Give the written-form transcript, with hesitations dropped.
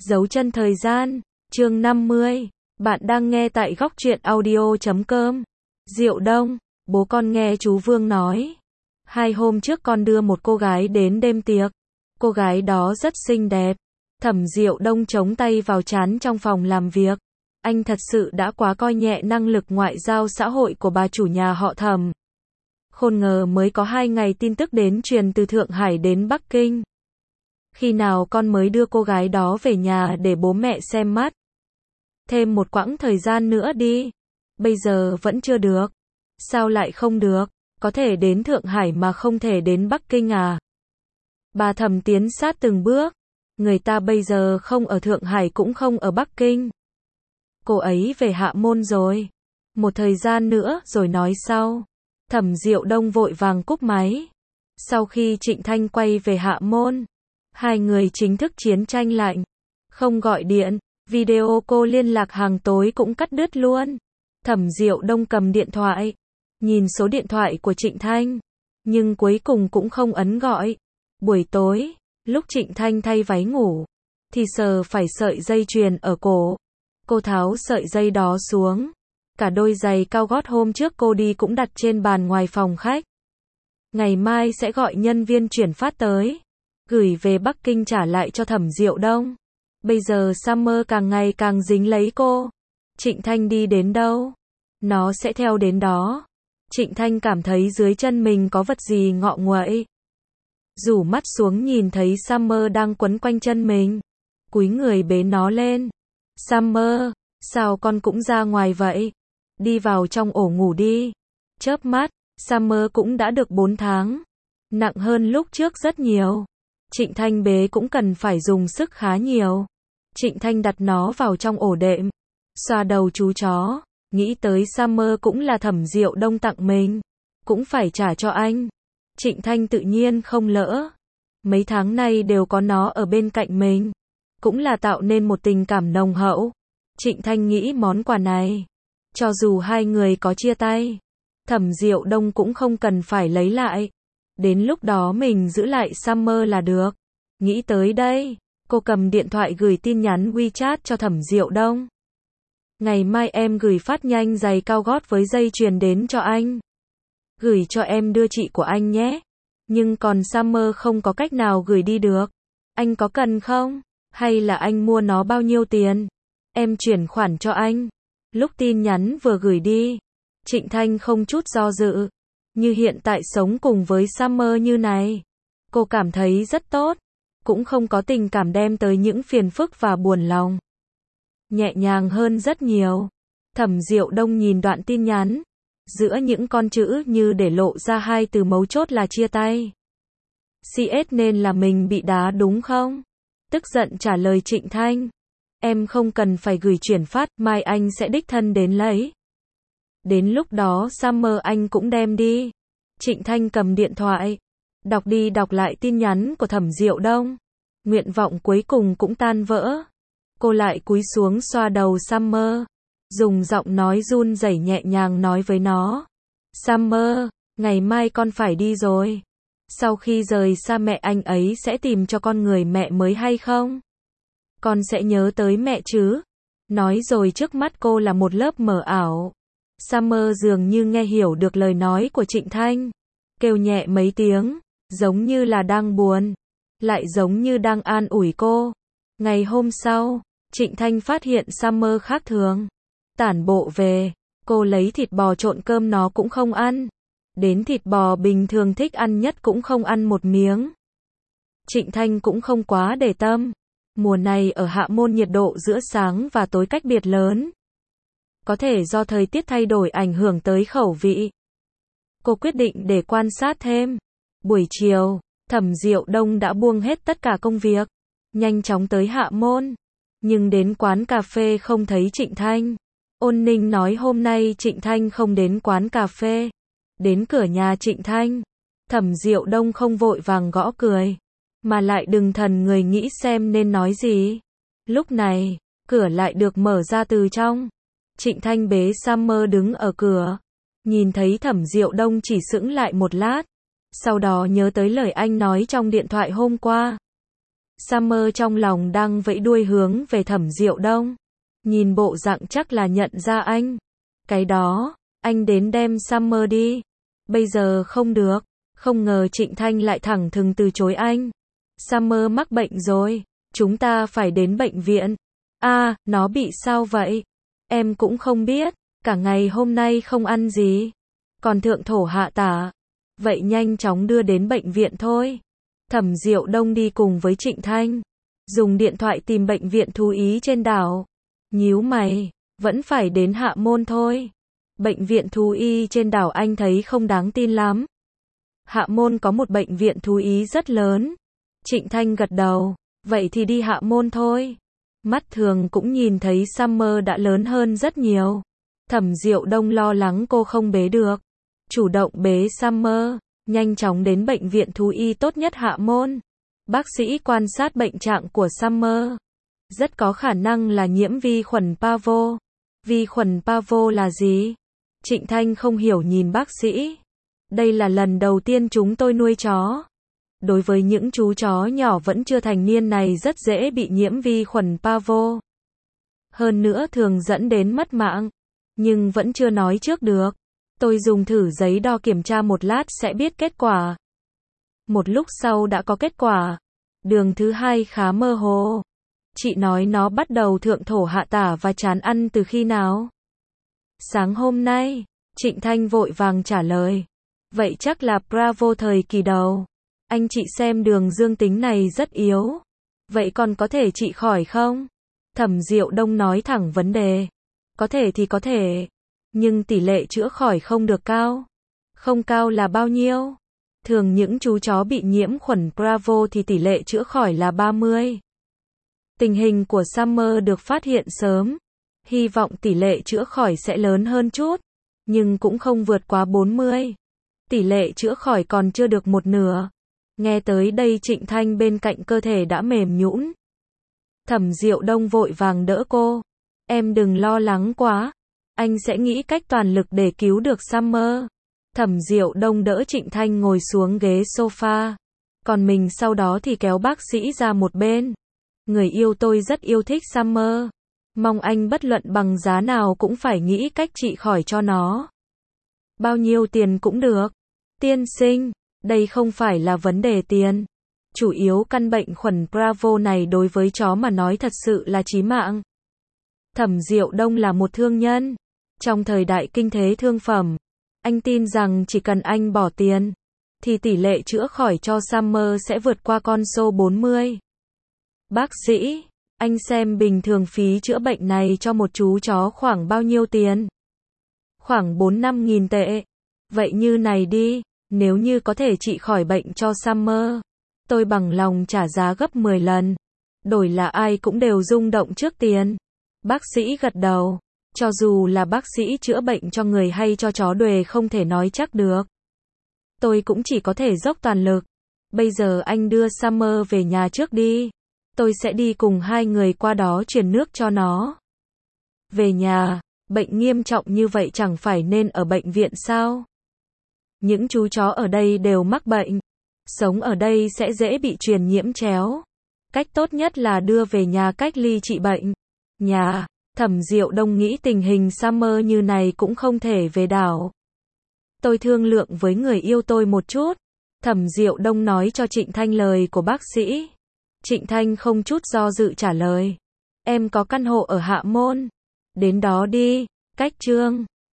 Dấu chân thời gian, chương 50. Bạn đang nghe tại góc truyện audio.com. Diệu Đông, bố con nghe chú Vương nói. 2 hôm trước con đưa một cô gái đến đêm tiệc. Cô gái đó rất xinh đẹp. Thẩm Diệu Đông chống tay vào trán trong phòng làm việc. Anh thật sự đã quá coi nhẹ năng lực ngoại giao xã hội của bà chủ nhà họ Thẩm. Không ngờ mới có 2 ngày tin tức đến truyền từ Thượng Hải đến Bắc Kinh. Khi nào con mới đưa cô gái đó về nhà để bố mẹ xem mắt? Thêm một quãng thời gian nữa đi. Bây giờ vẫn chưa được. Sao lại không được? Có thể đến Thượng Hải mà không thể đến Bắc Kinh à? Bà Thẩm tiến sát từng bước. Người ta bây giờ không ở Thượng Hải cũng không ở Bắc Kinh. Cô ấy về Hạ Môn rồi. Một thời gian nữa rồi nói sau. Thẩm Diệu Đông vội vàng cúp máy. Sau khi Trịnh Thanh quay về Hạ Môn, 2 người chính thức chiến tranh lạnh. Không gọi điện, video cô liên lạc hàng tối cũng cắt đứt luôn. Thẩm Diệu Đông cầm điện thoại, nhìn số điện thoại của Trịnh Thanh, nhưng cuối cùng cũng không ấn gọi. Buổi tối, lúc Trịnh Thanh thay váy ngủ, thì sờ phải sợi dây chuyền ở cổ. Cô tháo sợi dây đó xuống. Cả đôi giày cao gót hôm trước cô đi cũng đặt trên bàn ngoài phòng khách. Ngày mai sẽ gọi nhân viên chuyển phát tới, gửi về Bắc Kinh trả lại cho Thẩm Diệu Đông. Bây giờ Summer càng ngày càng dính lấy cô. Trịnh Thanh đi đến đâu, nó sẽ theo đến đó. Trịnh Thanh cảm thấy dưới chân mình có vật gì ngọ nguậy. Rủ mắt xuống nhìn thấy Summer đang quấn quanh chân mình. Cúi người bế nó lên. Summer, sao con cũng ra ngoài vậy? Đi vào trong ổ ngủ đi. Chớp mắt, Summer cũng đã được 4 tháng. Nặng hơn lúc trước rất nhiều. Trịnh Thanh bế cũng cần phải dùng sức khá nhiều. Trịnh Thanh đặt nó vào trong ổ đệm. Xoa đầu chú chó. Nghĩ tới Summer cũng là Thẩm Diệu Đông tặng mình. Cũng phải trả cho anh. Trịnh Thanh tự nhiên không lỡ. Mấy tháng nay đều có nó ở bên cạnh mình. Cũng là tạo nên một tình cảm nồng hậu. Trịnh Thanh nghĩ món quà này, cho dù 2 người có chia tay, Thẩm Diệu Đông cũng không cần phải lấy lại. Đến lúc đó mình giữ lại Summer là được. Nghĩ tới đây, cô cầm điện thoại gửi tin nhắn WeChat cho Thẩm Diệu Đông. Ngày mai em gửi phát nhanh giày cao gót với dây chuyền đến cho anh. Gửi cho em đưa chị của anh nhé. Nhưng còn Summer không có cách nào gửi đi được. Anh có cần không? Hay là anh mua nó bao nhiêu tiền? Em chuyển khoản cho anh. Lúc tin nhắn vừa gửi đi, Trịnh Thanh không chút do dự. Như hiện tại sống cùng với Summer như này, cô cảm thấy rất tốt. Cũng không có tình cảm đem tới những phiền phức và buồn lòng. Nhẹ nhàng hơn rất nhiều. Thẩm Diệu Đông nhìn đoạn tin nhắn. Giữa những con chữ như để lộ ra 2 từ mấu chốt là chia tay. CS nên là mình bị đá đúng không? Tức giận trả lời Trịnh Thanh. Em không cần phải gửi chuyển phát, mai anh sẽ đích thân đến lấy. Đến lúc đó Summer anh cũng đem đi. Trịnh Thanh cầm điện thoại, đọc đi đọc lại tin nhắn của Thẩm Diệu Đông. Nguyện vọng cuối cùng cũng tan vỡ. Cô lại cúi xuống xoa đầu Summer, dùng giọng nói run rẩy nhẹ nhàng nói với nó. Summer, ngày mai con phải đi rồi. Sau khi rời xa mẹ anh ấy sẽ tìm cho con người mẹ mới hay không? Con sẽ nhớ tới mẹ chứ? Nói rồi trước mắt cô là một lớp mờ ảo. Summer dường như nghe hiểu được lời nói của Trịnh Thanh. Kêu nhẹ mấy tiếng, giống như là đang buồn, lại giống như đang an ủi cô. Ngày hôm sau, Trịnh Thanh phát hiện Summer khác thường. Tản bộ về, cô lấy thịt bò trộn cơm nó cũng không ăn. Đến thịt bò bình thường thích ăn nhất cũng không ăn một miếng. Trịnh Thanh cũng không quá để tâm. Mùa này ở Hạ Môn nhiệt độ giữa sáng và tối cách biệt lớn. Có thể do thời tiết thay đổi ảnh hưởng tới khẩu vị. Cô quyết định để quan sát thêm. Buổi chiều, Thẩm Diệu Đông đã buông hết tất cả công việc, nhanh chóng tới Hạ Môn. Nhưng đến quán cà phê không thấy Trịnh Thanh. Ôn Ninh nói hôm nay Trịnh Thanh không đến quán cà phê. Đến cửa nhà Trịnh Thanh, Thẩm Diệu Đông không vội vàng gõ cười, mà lại đừng thần người nghĩ xem nên nói gì. Lúc này, cửa lại được mở ra từ trong. Trịnh Thanh bế Summer đứng ở cửa. Nhìn thấy Thẩm Diệu Đông chỉ sững lại một lát. Sau đó nhớ tới lời anh nói trong điện thoại hôm qua. Summer trong lòng đang vẫy đuôi hướng về Thẩm Diệu Đông. Nhìn bộ dạng chắc là nhận ra anh. Cái đó, anh đến đem Summer đi. Bây giờ không được. Không ngờ Trịnh Thanh lại thẳng thừng từ chối anh. Summer mắc bệnh rồi. Chúng ta phải đến bệnh viện. À, nó bị sao vậy? Em cũng không biết. Cả ngày hôm nay không ăn gì. Còn thượng thổ hạ tả. Vậy nhanh chóng đưa đến bệnh viện thôi. Thẩm Diệu Đông đi cùng với Trịnh Thanh. Dùng điện thoại tìm bệnh viện thú y trên đảo. Nhíu mày. Vẫn phải đến Hạ Môn thôi. Bệnh viện thú y trên đảo anh thấy không đáng tin lắm. Hạ Môn có một bệnh viện thú y rất lớn. Trịnh Thanh gật đầu. Vậy thì đi Hạ Môn thôi. Mắt thường cũng nhìn thấy Summer đã lớn hơn rất nhiều. Thẩm Diệu Đông lo lắng cô không bế được. Chủ động bế Summer. Nhanh chóng đến bệnh viện thú y tốt nhất Hạ Môn. Bác sĩ quan sát bệnh trạng của Summer. Rất có khả năng là nhiễm vi khuẩn parvo. Vi khuẩn parvo là gì? Trịnh Thanh không hiểu nhìn bác sĩ. Đây là lần đầu tiên chúng tôi nuôi chó. Đối với những chú chó nhỏ vẫn chưa thành niên này rất dễ bị nhiễm vi khuẩn parvo. Hơn nữa thường dẫn đến mất mạng. Nhưng vẫn chưa nói trước được. Tôi dùng thử giấy đo kiểm tra một lát sẽ biết kết quả. Một lúc sau đã có kết quả. Đường thứ hai khá mơ hồ. Chị nói nó bắt đầu thượng thổ hạ tả và chán ăn từ khi nào? Sáng hôm nay. Trịnh Thanh vội vàng trả lời. Vậy chắc là Bravo thời kỳ đầu. Anh chị xem đường dương tính này rất yếu. Vậy còn có thể trị khỏi không? Thẩm Diệu Đông nói thẳng vấn đề. Có thể thì có thể. Nhưng tỷ lệ chữa khỏi không được cao. Không cao là bao nhiêu? Thường những chú chó bị nhiễm khuẩn Bravo thì tỷ lệ chữa khỏi là 30. Tình hình của Summer được phát hiện sớm. Hy vọng tỷ lệ chữa khỏi sẽ lớn hơn chút. Nhưng cũng không vượt quá 40. Tỷ lệ chữa khỏi còn chưa được một nửa. Nghe tới đây Trịnh Thanh bên cạnh cơ thể đã mềm nhũn. Thẩm Diệu Đông vội vàng đỡ cô. Em đừng lo lắng quá. Anh sẽ nghĩ cách toàn lực để cứu được Summer. Thẩm Diệu Đông đỡ Trịnh Thanh ngồi xuống ghế sofa. Còn mình sau đó thì kéo bác sĩ ra một bên. Người yêu tôi rất yêu thích Summer. Mong anh bất luận bằng giá nào cũng phải nghĩ cách trị khỏi cho nó. Bao nhiêu tiền cũng được. Tiên sinh, đây không phải là vấn đề tiền. Chủ yếu căn bệnh khuẩn Bravo này đối với chó mà nói thật sự là chí mạng. Thẩm Diệu Đông là một thương nhân. Trong thời đại kinh tế thương phẩm, anh tin rằng chỉ cần anh bỏ tiền, thì tỷ lệ chữa khỏi cho Summer sẽ vượt qua con số 40. Bác sĩ, anh xem bình thường phí chữa bệnh này cho một chú chó khoảng bao nhiêu tiền? Khoảng 4-5 nghìn tệ. Vậy như này đi, nếu như có thể trị khỏi bệnh cho Summer, tôi bằng lòng trả giá gấp 10 lần. Đổi là ai cũng đều rung động trước tiền. Bác sĩ gật đầu. Cho dù là bác sĩ chữa bệnh cho người hay cho chó đuề không thể nói chắc được. Tôi cũng chỉ có thể dốc toàn lực. Bây giờ anh đưa Summer về nhà trước đi. Tôi sẽ đi cùng hai người qua đó truyền nước cho nó. Về nhà, bệnh nghiêm trọng như vậy chẳng phải nên ở bệnh viện sao? Những chú chó ở đây đều mắc bệnh. Sống ở đây sẽ dễ bị truyền nhiễm chéo. Cách tốt nhất là đưa về nhà cách ly trị bệnh. Nhà, Thẩm Diệu Đông nghĩ tình hình Summer như này cũng không thể về đảo. Tôi thương lượng với người yêu tôi một chút. Thẩm Diệu Đông nói cho Trịnh Thanh lời của bác sĩ. Trịnh Thanh không chút do dự trả lời. Em có căn hộ ở Hạ Môn. Đến đó đi, cách Trương